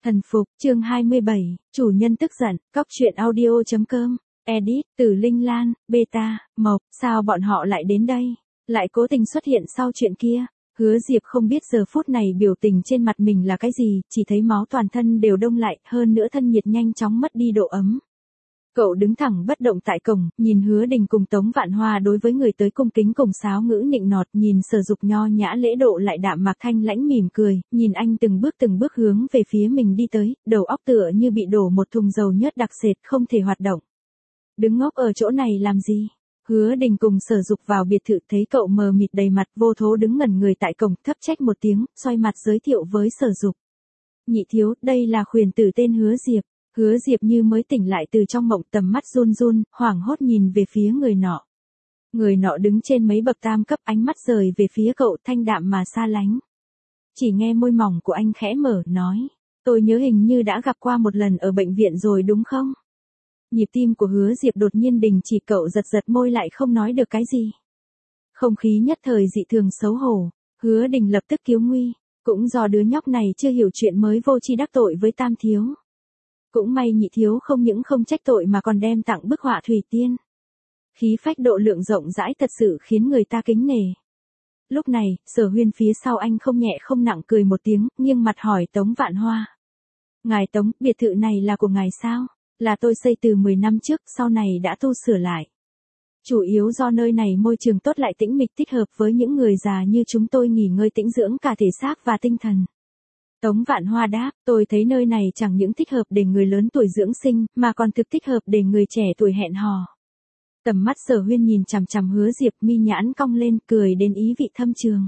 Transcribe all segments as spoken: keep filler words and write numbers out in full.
Thần phục, chương hai mươi bảy, chủ nhân tức giận, cóc truyện audio chấm com, edit, Tử Linh Lan, beta, Mộc, sao bọn họ lại đến đây? Lại cố tình xuất hiện sau chuyện kia. Hứa Diệp không biết giờ phút này biểu tình trên mặt mình là cái gì, chỉ thấy máu toàn thân đều đông lại, hơn nữa thân nhiệt nhanh chóng mất đi độ ấm. Cậu đứng thẳng bất động tại cổng, nhìn Hứa Đình cùng Tống Vạn Hoa đối với người tới cung kính cùng sáo ngữ nịnh nọt, nhìn Sở Dục nho nhã lễ độ lại đạm mạc thanh lãnh mỉm cười, nhìn anh từng bước từng bước hướng về phía mình đi tới, đầu óc tựa như bị đổ một thùng dầu nhớt đặc sệt không thể hoạt động. Đứng ngốc ở chỗ này làm gì? Hứa Đình cùng Sở Dục vào biệt thự thấy cậu mờ mịt đầy mặt vô thố đứng ngẩn người tại cổng, thấp trách một tiếng, xoay mặt giới thiệu với Sở Dục. Nhị thiếu, đây là khuyển tử tên Hứa Diệp. Hứa Diệp như mới tỉnh lại từ trong mộng, tầm mắt run run, hoảng hốt nhìn về phía người nọ. Người nọ đứng trên mấy bậc tam cấp, ánh mắt rời về phía cậu, thanh đạm mà xa lánh. Chỉ nghe môi mỏng của anh khẽ mở, nói, tôi nhớ hình như đã gặp qua một lần ở bệnh viện rồi đúng không? Nhịp tim của Hứa Diệp đột nhiên đình chỉ, cậu giật giật môi lại không nói được cái gì. Không khí nhất thời dị thường xấu hổ, Hứa Đình lập tức cứu nguy, cũng do đứa nhóc này chưa hiểu chuyện mới vô tri đắc tội với Tam thiếu. Cũng may nhị thiếu không những không trách tội mà còn đem tặng bức họa thủy tiên. Khí phách độ lượng rộng rãi thật sự khiến người ta kính nể. Lúc này, Sở Huyên phía sau anh không nhẹ không nặng cười một tiếng, nghiêng mặt hỏi Tống Vạn Hoa. Ngài Tống, biệt thự này là của ngài sao? Là tôi xây từ mười năm trước, sau này đã tu sửa lại. Chủ yếu do nơi này môi trường tốt lại tĩnh mịch, thích hợp với những người già như chúng tôi nghỉ ngơi tĩnh dưỡng cả thể xác và tinh thần. Tống Vạn Hoa đáp, tôi thấy nơi này chẳng những thích hợp để người lớn tuổi dưỡng sinh, mà còn thực thích hợp để người trẻ tuổi hẹn hò. Tầm mắt Sở Huyên nhìn chằm chằm Hứa Diệp, mi nhãn cong lên, cười đến ý vị thâm trường.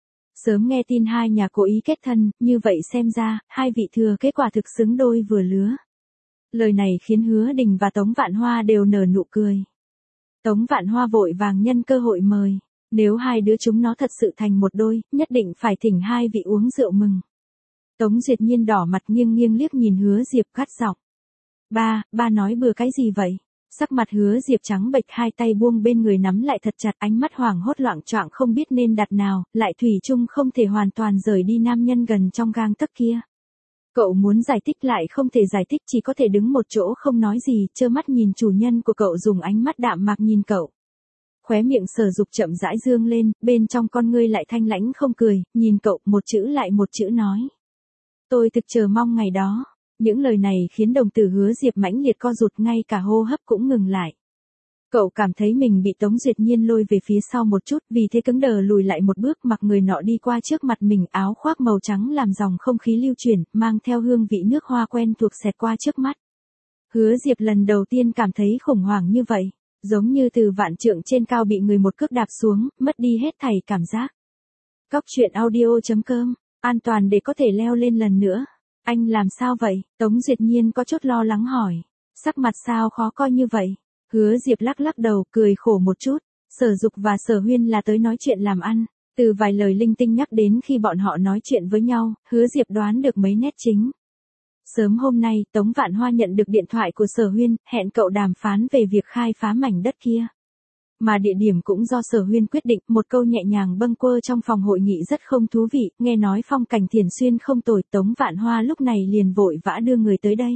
Sớm nghe tin hai nhà cố ý kết thân, như vậy xem ra, hai vị thừa kết quả thực xứng đôi vừa lứa. Lời này khiến Hứa Đình và Tống Vạn Hoa đều nở nụ cười. Tống Vạn Hoa vội vàng nhân cơ hội mời, nếu hai đứa chúng nó thật sự thành một đôi, nhất định phải thỉnh hai vị uống rượu mừng. Tống Duyệt Nhiên đỏ mặt nghiêng nghiêng liếc nhìn Hứa Diệp gắt giọng. Ba, ba nói bừa cái gì vậy? Sắc mặt Hứa Diệp trắng bệch, hai tay buông bên người nắm lại thật chặt, ánh mắt hoảng hốt loạn choạng không biết nên đặt nào, lại thủy chung không thể hoàn toàn rời đi nam nhân gần trong gang tấc kia. Cậu muốn giải thích lại không thể giải thích, chỉ có thể đứng một chỗ không nói gì, trơ mắt nhìn chủ nhân của cậu dùng ánh mắt đạm mạc nhìn cậu. Khóe miệng Sở Dục chậm rãi dương lên, bên trong con ngươi lại thanh lãnh không cười, nhìn cậu một chữ lại một chữ nói. Tôi thực chờ mong ngày đó. Những lời này khiến đồng tử Hứa Diệp mãnh liệt co rụt, ngay cả hô hấp cũng ngừng lại. Cậu cảm thấy mình bị Tống Duyệt Nhiên lôi về phía sau một chút, vì thế cứng đờ lùi lại một bước, mặc người nọ đi qua trước mặt mình, áo khoác màu trắng làm dòng không khí lưu chuyển, mang theo hương vị nước hoa quen thuộc xẹt qua trước mắt. Hứa Diệp lần đầu tiên cảm thấy khủng hoảng như vậy, giống như từ vạn trượng trên cao bị người một cước đạp xuống, mất đi hết thảy cảm giác. Cóc truyện audio chấm com, an toàn để có thể leo lên lần nữa. Anh làm sao vậy? Tống Duyệt Nhiên có chút lo lắng hỏi. Sắc mặt sao khó coi như vậy? Hứa Diệp lắc lắc đầu, cười khổ một chút. Sở Dục và Sở Huyên là tới nói chuyện làm ăn. Từ vài lời linh tinh nhắc đến khi bọn họ nói chuyện với nhau, Hứa Diệp đoán được mấy nét chính. Sớm hôm nay, Tống Vạn Hoa nhận được điện thoại của Sở Huyên, hẹn cậu đàm phán về việc khai phá mảnh đất kia. Mà địa điểm cũng do Sở Huyên quyết định, một câu nhẹ nhàng bâng quơ trong phòng hội nghị rất không thú vị, nghe nói phong cảnh Thiền Xuyên không tồi, Tống Vạn Hoa lúc này liền vội vã đưa người tới đây.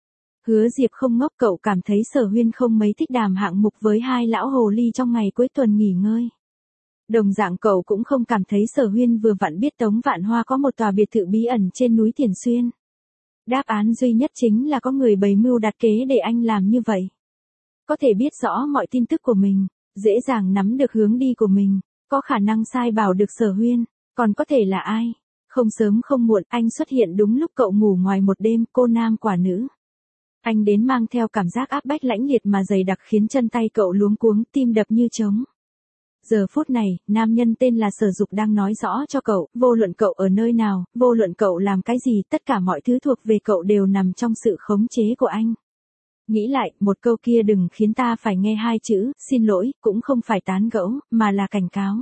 Hứa Diệp không ngốc, cậu cảm thấy Sở Huyên không mấy thích đàm hạng mục với hai lão hồ ly trong ngày cuối tuần nghỉ ngơi. Đồng dạng cậu cũng không cảm thấy Sở Huyên vừa vặn biết Tống Vạn Hoa có một tòa biệt thự bí ẩn trên núi Thiền Xuyên. Đáp án duy nhất chính là có người bày mưu đặt kế để anh làm như vậy. Có thể biết rõ mọi tin tức của mình, dễ dàng nắm được hướng đi của mình, có khả năng sai bảo được Sở Huyên, còn có thể là ai? Không sớm không muộn, anh xuất hiện đúng lúc cậu ngủ ngoài một đêm, cô nam quả nữ. Anh đến mang theo cảm giác áp bách lãnh liệt mà dày đặc khiến chân tay cậu luống cuống, tim đập như trống. Giờ phút này, nam nhân tên là Sở Dục đang nói rõ cho cậu, vô luận cậu ở nơi nào, vô luận cậu làm cái gì, tất cả mọi thứ thuộc về cậu đều nằm trong sự khống chế của anh. Nghĩ lại, một câu kia đừng khiến ta phải nghe hai chữ, xin lỗi, cũng không phải tán gẫu, mà là cảnh cáo.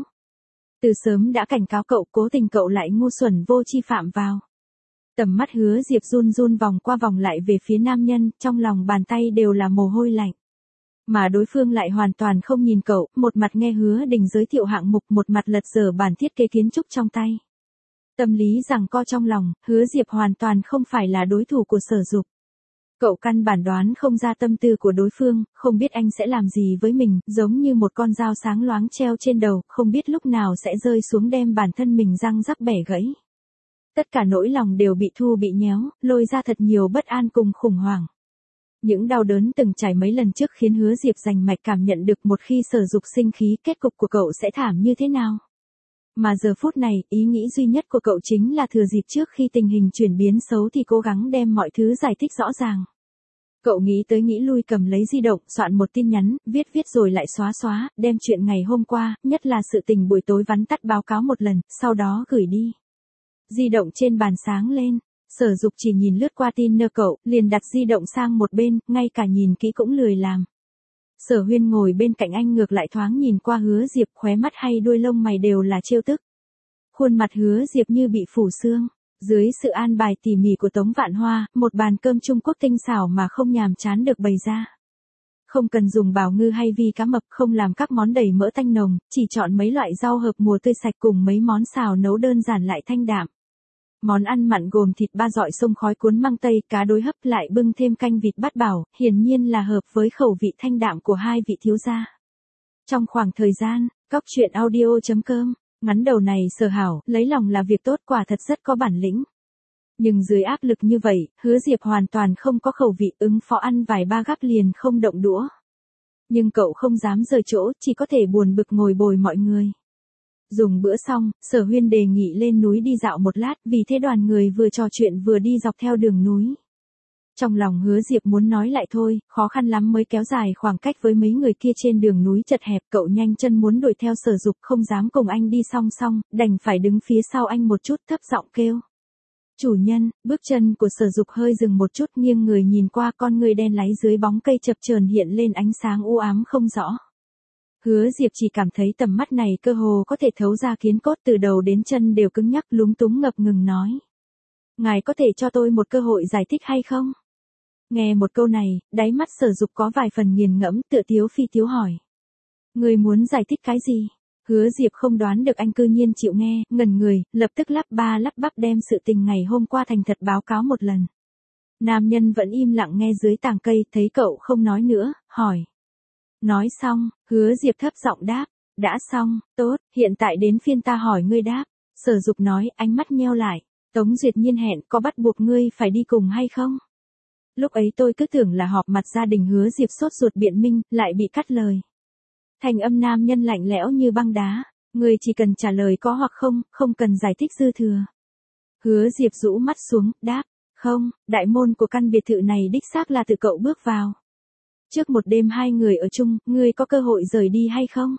Từ sớm đã cảnh cáo cậu, cố tình cậu lại ngu xuẩn vô tri phạm vào. Tầm mắt Hứa Diệp run run vòng qua vòng lại về phía nam nhân, trong lòng bàn tay đều là mồ hôi lạnh. Mà đối phương lại hoàn toàn không nhìn cậu, một mặt nghe Hứa Đình giới thiệu hạng mục, một mặt lật dở bản thiết kế kiến trúc trong tay. Tâm lý rằng co trong lòng, Hứa Diệp hoàn toàn không phải là đối thủ của Sở Dục. Cậu căn bản đoán không ra tâm tư của đối phương, không biết anh sẽ làm gì với mình, giống như một con dao sáng loáng treo trên đầu, không biết lúc nào sẽ rơi xuống đem bản thân mình răng rắc bẻ gãy. Tất cả nỗi lòng đều bị thu bị nhéo, lôi ra thật nhiều bất an cùng khủng hoảng. Những đau đớn từng trải mấy lần trước khiến Hứa Diệp rành mạch cảm nhận được một khi Sở Dục sinh khí kết cục của cậu sẽ thảm như thế nào. Mà giờ phút này, ý nghĩ duy nhất của cậu chính là thừa dịp trước khi tình hình chuyển biến xấu thì cố gắng đem mọi thứ giải thích rõ ràng. Cậu nghĩ tới nghĩ lui cầm lấy di động, soạn một tin nhắn, viết viết rồi lại xóa xóa, đem chuyện ngày hôm qua, nhất là sự tình buổi tối vắn tắt báo cáo một lần, sau đó gửi đi. Di động trên bàn sáng lên, Sở Dục chỉ nhìn lướt qua tin nơ cậu, liền đặt di động sang một bên, ngay cả nhìn kỹ cũng lười làm. Sở Huyên ngồi bên cạnh anh ngược lại thoáng nhìn qua Hứa Diệp, khóe mắt hay đuôi lông mày đều là trêu tức. Khuôn mặt Hứa Diệp như bị phủ sương, dưới sự an bài tỉ mỉ của Tống Vạn Hoa, một bàn cơm Trung Quốc tinh xảo mà không nhàm chán được bày ra. Không cần dùng bào ngư hay vi cá mập, không làm các món đầy mỡ tanh nồng, chỉ chọn mấy loại rau hợp mùa tươi sạch cùng mấy món xào nấu đơn giản lại thanh đạm. Món ăn mặn gồm thịt ba dọi xông khói cuốn măng tây, cá đối hấp lại bưng thêm canh vịt bát bảo, hiển nhiên là hợp với khẩu vị thanh đạm của hai vị thiếu gia. Trong khoảng thời gian, cóc truyện audio chấm com, ngắn đầu này Sở Hảo, lấy lòng là việc tốt, quả thật rất có bản lĩnh. Nhưng dưới áp lực như vậy, Hứa Diệp hoàn toàn không có khẩu vị, ứng phó ăn vài ba gắp liền không động đũa. Nhưng cậu không dám rời chỗ, chỉ có thể buồn bực ngồi bồi mọi người. Dùng bữa xong, Sở Huyên đề nghị lên núi đi dạo một lát, vì thế đoàn người vừa trò chuyện vừa đi dọc theo đường núi. Trong lòng Hứa Diệp muốn nói lại thôi, khó khăn lắm mới kéo dài khoảng cách với mấy người kia trên đường núi chật hẹp, cậu nhanh chân muốn đuổi theo Sở Dục, không dám cùng anh đi song song, đành phải đứng phía sau anh một chút, thấp giọng kêu. Chủ nhân, bước chân của Sở Dục hơi dừng một chút, nghiêng người nhìn qua, con người đen láy dưới bóng cây chập chờn hiện lên ánh sáng u ám không rõ. Hứa Diệp chỉ cảm thấy tầm mắt này cơ hồ có thể thấu ra kiến cốt, từ đầu đến chân đều cứng nhắc, lúng túng ngập ngừng nói. Ngài có thể cho tôi một cơ hội giải thích hay không? Nghe một câu này, đáy mắt Sở Dục có vài phần nghiền ngẫm, tựa tiếu phi tiếu hỏi. Người muốn giải thích cái gì? Hứa Diệp không đoán được anh cư nhiên chịu nghe, ngẩn người, lập tức lắp ba lắp bắp đem sự tình ngày hôm qua thành thật báo cáo một lần. Nam nhân vẫn im lặng nghe dưới tàng cây, thấy cậu không nói nữa, hỏi. Nói xong, Hứa Diệp thấp giọng đáp, đã xong, tốt, hiện tại đến phiên ta hỏi ngươi đáp. Sở Dục nói, ánh mắt nheo lại, Tống Duyệt Nhiên hẹn có bắt buộc ngươi phải đi cùng hay không? Lúc ấy tôi cứ tưởng là họp mặt gia đình. Hứa Diệp sốt ruột biện minh, lại bị cắt lời. Thành âm nam nhân lạnh lẽo như băng đá, ngươi chỉ cần trả lời có hoặc không, không cần giải thích dư thừa. Hứa Diệp rũ mắt xuống, đáp, không, đại môn của căn biệt thự này đích xác là tự cậu bước vào. Trước một đêm hai người ở chung, ngươi có cơ hội rời đi hay không?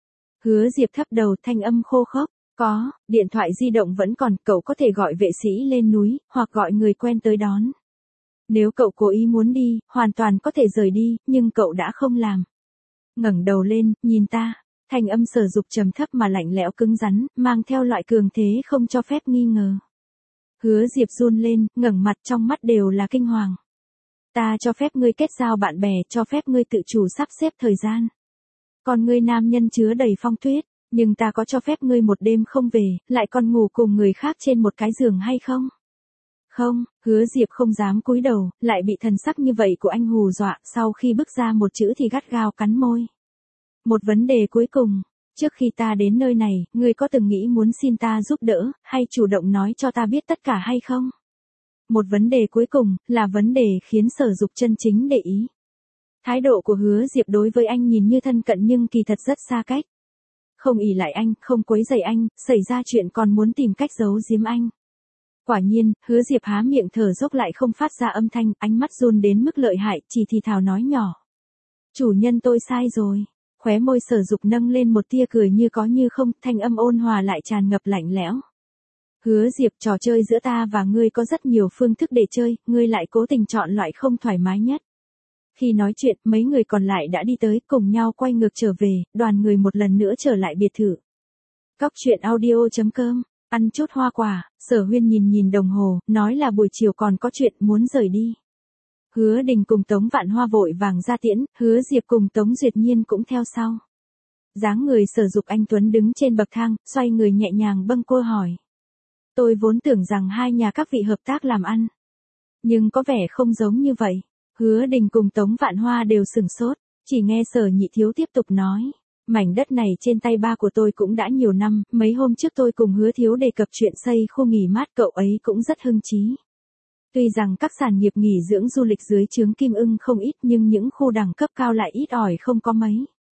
Hứa Diệp thấp đầu, thanh âm khô khốc, có, điện thoại di động vẫn còn, cậu có thể gọi vệ sĩ lên núi, hoặc gọi người quen tới đón. Nếu cậu cố ý muốn đi, hoàn toàn có thể rời đi, nhưng cậu đã không làm. Ngẩng đầu lên, nhìn ta, thanh âm Sở Dục trầm thấp mà lạnh lẽo cứng rắn, mang theo loại cường thế không cho phép nghi ngờ. Hứa Diệp run lên, ngẩng mặt, trong mắt đều là kinh hoàng. Ta cho phép ngươi kết giao bạn bè, cho phép ngươi tự chủ sắp xếp thời gian. Còn ngươi nam nhân chứa đầy phong tuyết, nhưng ta có cho phép ngươi một đêm không về, lại còn ngủ cùng người khác trên một cái giường hay không? Không, Hứa Diệp không dám cúi đầu, lại bị thần sắc như vậy của anh hù dọa, sau khi bước ra một chữ thì gắt gao cắn môi. Một vấn đề cuối cùng, trước khi ta đến nơi này, ngươi có từng nghĩ muốn xin ta giúp đỡ, hay chủ động nói cho ta biết tất cả hay không? Một vấn đề cuối cùng, là vấn đề khiến Sở Dục chân chính để ý. Thái độ của Hứa Diệp đối với anh nhìn như thân cận nhưng kỳ thật rất xa cách. Không ỷ lại anh, không quấy rầy anh, xảy ra chuyện còn muốn tìm cách giấu giếm anh. Quả nhiên, Hứa Diệp há miệng thở dốc lại không phát ra âm thanh, ánh mắt run đến mức lợi hại, chỉ thì thào nói nhỏ. Chủ nhân tôi sai rồi. Khóe môi Sở Dục nâng lên một tia cười như có như không, thanh âm ôn hòa lại tràn ngập lạnh lẽo. Hứa Diệp, trò chơi giữa ta và ngươi có rất nhiều phương thức để chơi, ngươi lại cố tình chọn loại không thoải mái nhất. Khi nói chuyện, mấy người còn lại đã đi tới, cùng nhau quay ngược trở về, đoàn người một lần nữa trở lại biệt thự. Cóc truyện audio chấm com, ăn chút hoa quả, Sở Huyên nhìn nhìn đồng hồ, nói là buổi chiều còn có chuyện muốn rời đi. Hứa Đình cùng Tống Vạn Hoa vội vàng ra tiễn, Hứa Diệp cùng Tống Duyệt Nhiên cũng theo sau. Dáng người Sở Dục anh tuấn đứng trên bậc thang, xoay người nhẹ nhàng bâng quơ hỏi. Tôi vốn tưởng rằng hai nhà các vị hợp tác làm ăn. Nhưng có vẻ không giống như vậy. Hứa Đình cùng Tống Vạn Hoa đều sửng sốt, chỉ nghe Sở Nhị Thiếu tiếp tục nói. Mảnh đất này trên tay ba của tôi cũng đã nhiều năm, mấy hôm trước tôi cùng Hứa Thiếu đề cập chuyện xây khu nghỉ mát, cậu ấy cũng rất hưng chí. Tuy rằng các sản nghiệp nghỉ dưỡng du lịch dưới trướng Kim Ưng không ít nhưng những khu đẳng cấp cao lại ít ỏi không có mấy.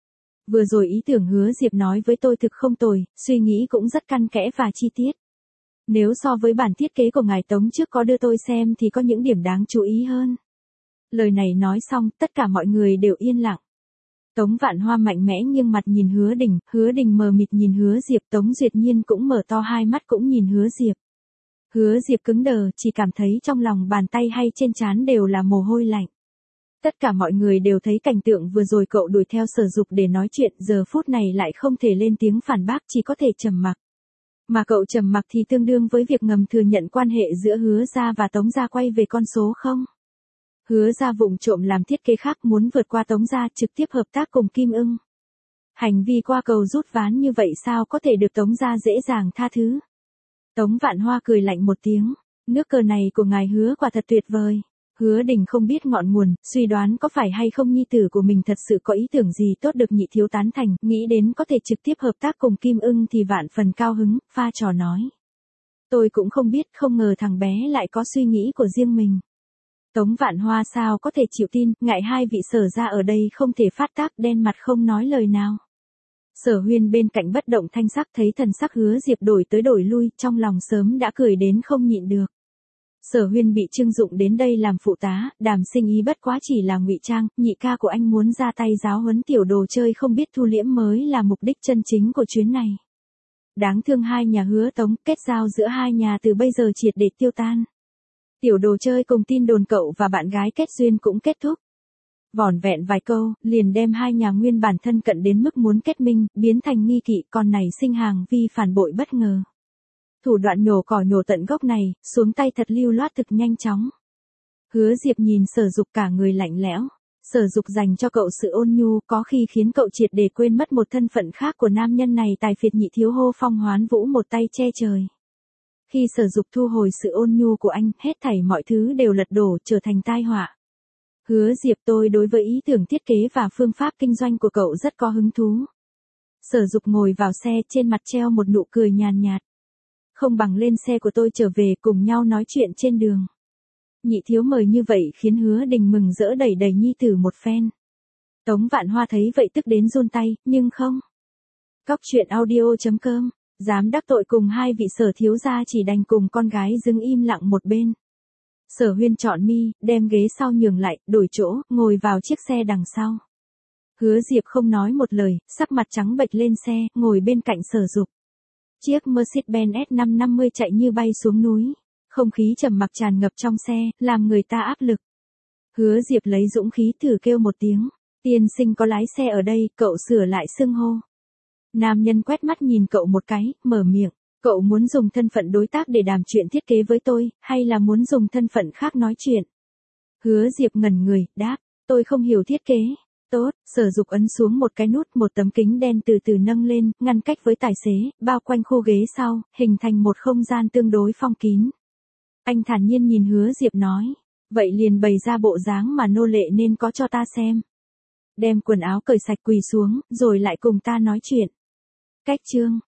Vừa rồi ý tưởng Hứa Diệp nói với tôi thực không tồi, suy nghĩ cũng rất căn kẽ và chi tiết. Nếu so với bản thiết kế của ngài Tống trước có đưa tôi xem thì có những điểm đáng chú ý hơn. Lời này nói xong, tất cả mọi người đều yên lặng. Tống Vạn Hoa mạnh mẽ nghiêng mặt nhìn Hứa Đình, Hứa Đình mờ mịt nhìn Hứa Diệp, Tống Duyệt Nhiên cũng mở to hai mắt cũng nhìn Hứa Diệp. Hứa Diệp cứng đờ, chỉ cảm thấy trong lòng bàn tay hay trên trán đều là mồ hôi lạnh. Tất cả mọi người đều thấy cảnh tượng vừa rồi cậu đuổi theo Sở Dục để nói chuyện, giờ phút này lại không thể lên tiếng phản bác, chỉ có thể trầm mặc. Mà cậu trầm mặc thì tương đương với việc ngầm thừa nhận quan hệ giữa Hứa gia và Tống gia quay về con số không. Hứa gia vụng trộm làm thiết kế khác muốn vượt qua Tống gia trực tiếp hợp tác cùng Kim Ưng. Hành vi qua cầu rút ván như vậy sao có thể được Tống gia dễ dàng tha thứ. Tống Vạn Hoa cười lạnh một tiếng, nước cờ này của ngài Hứa quả thật tuyệt vời. Hứa Đình không biết ngọn nguồn, suy đoán có phải hay không nhi tử của mình thật sự có ý tưởng gì tốt được Nhị Thiếu tán thành, nghĩ đến có thể trực tiếp hợp tác cùng Kim Ưng thì vạn phần cao hứng, pha trò nói. Tôi cũng không biết, không ngờ thằng bé lại có suy nghĩ của riêng mình. Tống Vạn Hoa sao có thể chịu tin, ngại hai vị Sở gia ở đây không thể phát tác, đen mặt không nói lời nào. Sở Huyên bên cạnh bất động thanh sắc thấy thần sắc Hứa Diệp đổi tới đổi lui, trong lòng sớm đã cười đến không nhịn được. Sở Huyên bị trưng dụng đến đây làm phụ tá, Đàm Sinh Ý bất quá chỉ là ngụy trang, nhị ca của anh muốn ra tay giáo huấn tiểu đồ chơi không biết thu liễm mới là mục đích chân chính của chuyến này. Đáng thương hai nhà Hứa Tống, kết giao giữa hai nhà từ bây giờ triệt để tiêu tan. Tiểu đồ chơi cùng tin đồn cậu và bạn gái kết duyên cũng kết thúc. Vỏn vẹn vài câu, liền đem hai nhà nguyên bản thân cận đến mức muốn kết minh, biến thành nghi kỵ, còn này sinh hàng vi phản bội bất ngờ. Thủ đoạn nhổ cỏ nhổ tận gốc này, xuống tay thật lưu loát thực nhanh chóng. Hứa Diệp nhìn Sở Dục cả người lạnh lẽo. Sở Dục dành cho cậu sự ôn nhu có khi khiến cậu triệt để quên mất một thân phận khác của nam nhân này. Tài phiệt Nhị Thiếu hô phong hoán vũ một tay che trời. Khi Sở Dục thu hồi sự ôn nhu của anh, hết thảy mọi thứ đều lật đổ trở thành tai họa. Hứa Diệp, tôi đối với ý tưởng thiết kế và phương pháp kinh doanh của cậu rất có hứng thú. Sở Dục ngồi vào xe, trên mặt treo một nụ cười nhàn nhạt. Không bằng lên xe của tôi trở về cùng nhau nói chuyện trên đường. Nhị Thiếu mời như vậy khiến Hứa Đình mừng rỡ đẩy đẩy nhi tử một phen. Tống Vạn Hoa thấy vậy tức đến run tay, nhưng không. Cóc truyện audio chấm com, dám đắc tội cùng hai vị Sở thiếu gia chỉ đành cùng con gái đứng im lặng một bên. Sở Huyên chọn mi, đem ghế sau nhường lại, đổi chỗ, ngồi vào chiếc xe đằng sau. Hứa Diệp không nói một lời, sắc mặt trắng bệch lên xe, ngồi bên cạnh Sở Dục. Chiếc Mercedes-Benz S năm năm mươi chạy như bay xuống núi. Không khí trầm mặc tràn ngập trong xe, làm người ta áp lực. Hứa Diệp lấy dũng khí thử kêu một tiếng. Tiên sinh có lái xe ở đây, cậu sửa lại xưng hô. Nam nhân quét mắt nhìn cậu một cái, mở miệng. Cậu muốn dùng thân phận đối tác để đàm chuyện thiết kế với tôi, hay là muốn dùng thân phận khác nói chuyện? Hứa Diệp ngẩn người, đáp. Tôi không hiểu thiết kế. Tốt, Sở Dục ấn xuống một cái nút, một tấm kính đen từ từ nâng lên, ngăn cách với tài xế, bao quanh khu ghế sau, hình thành một không gian tương đối phong kín. Anh thản nhiên nhìn Hứa Diệp nói, vậy liền bày ra bộ dáng mà nô lệ nên có cho ta xem. Đem quần áo cởi sạch quỳ xuống, rồi lại cùng ta nói chuyện. Cách chương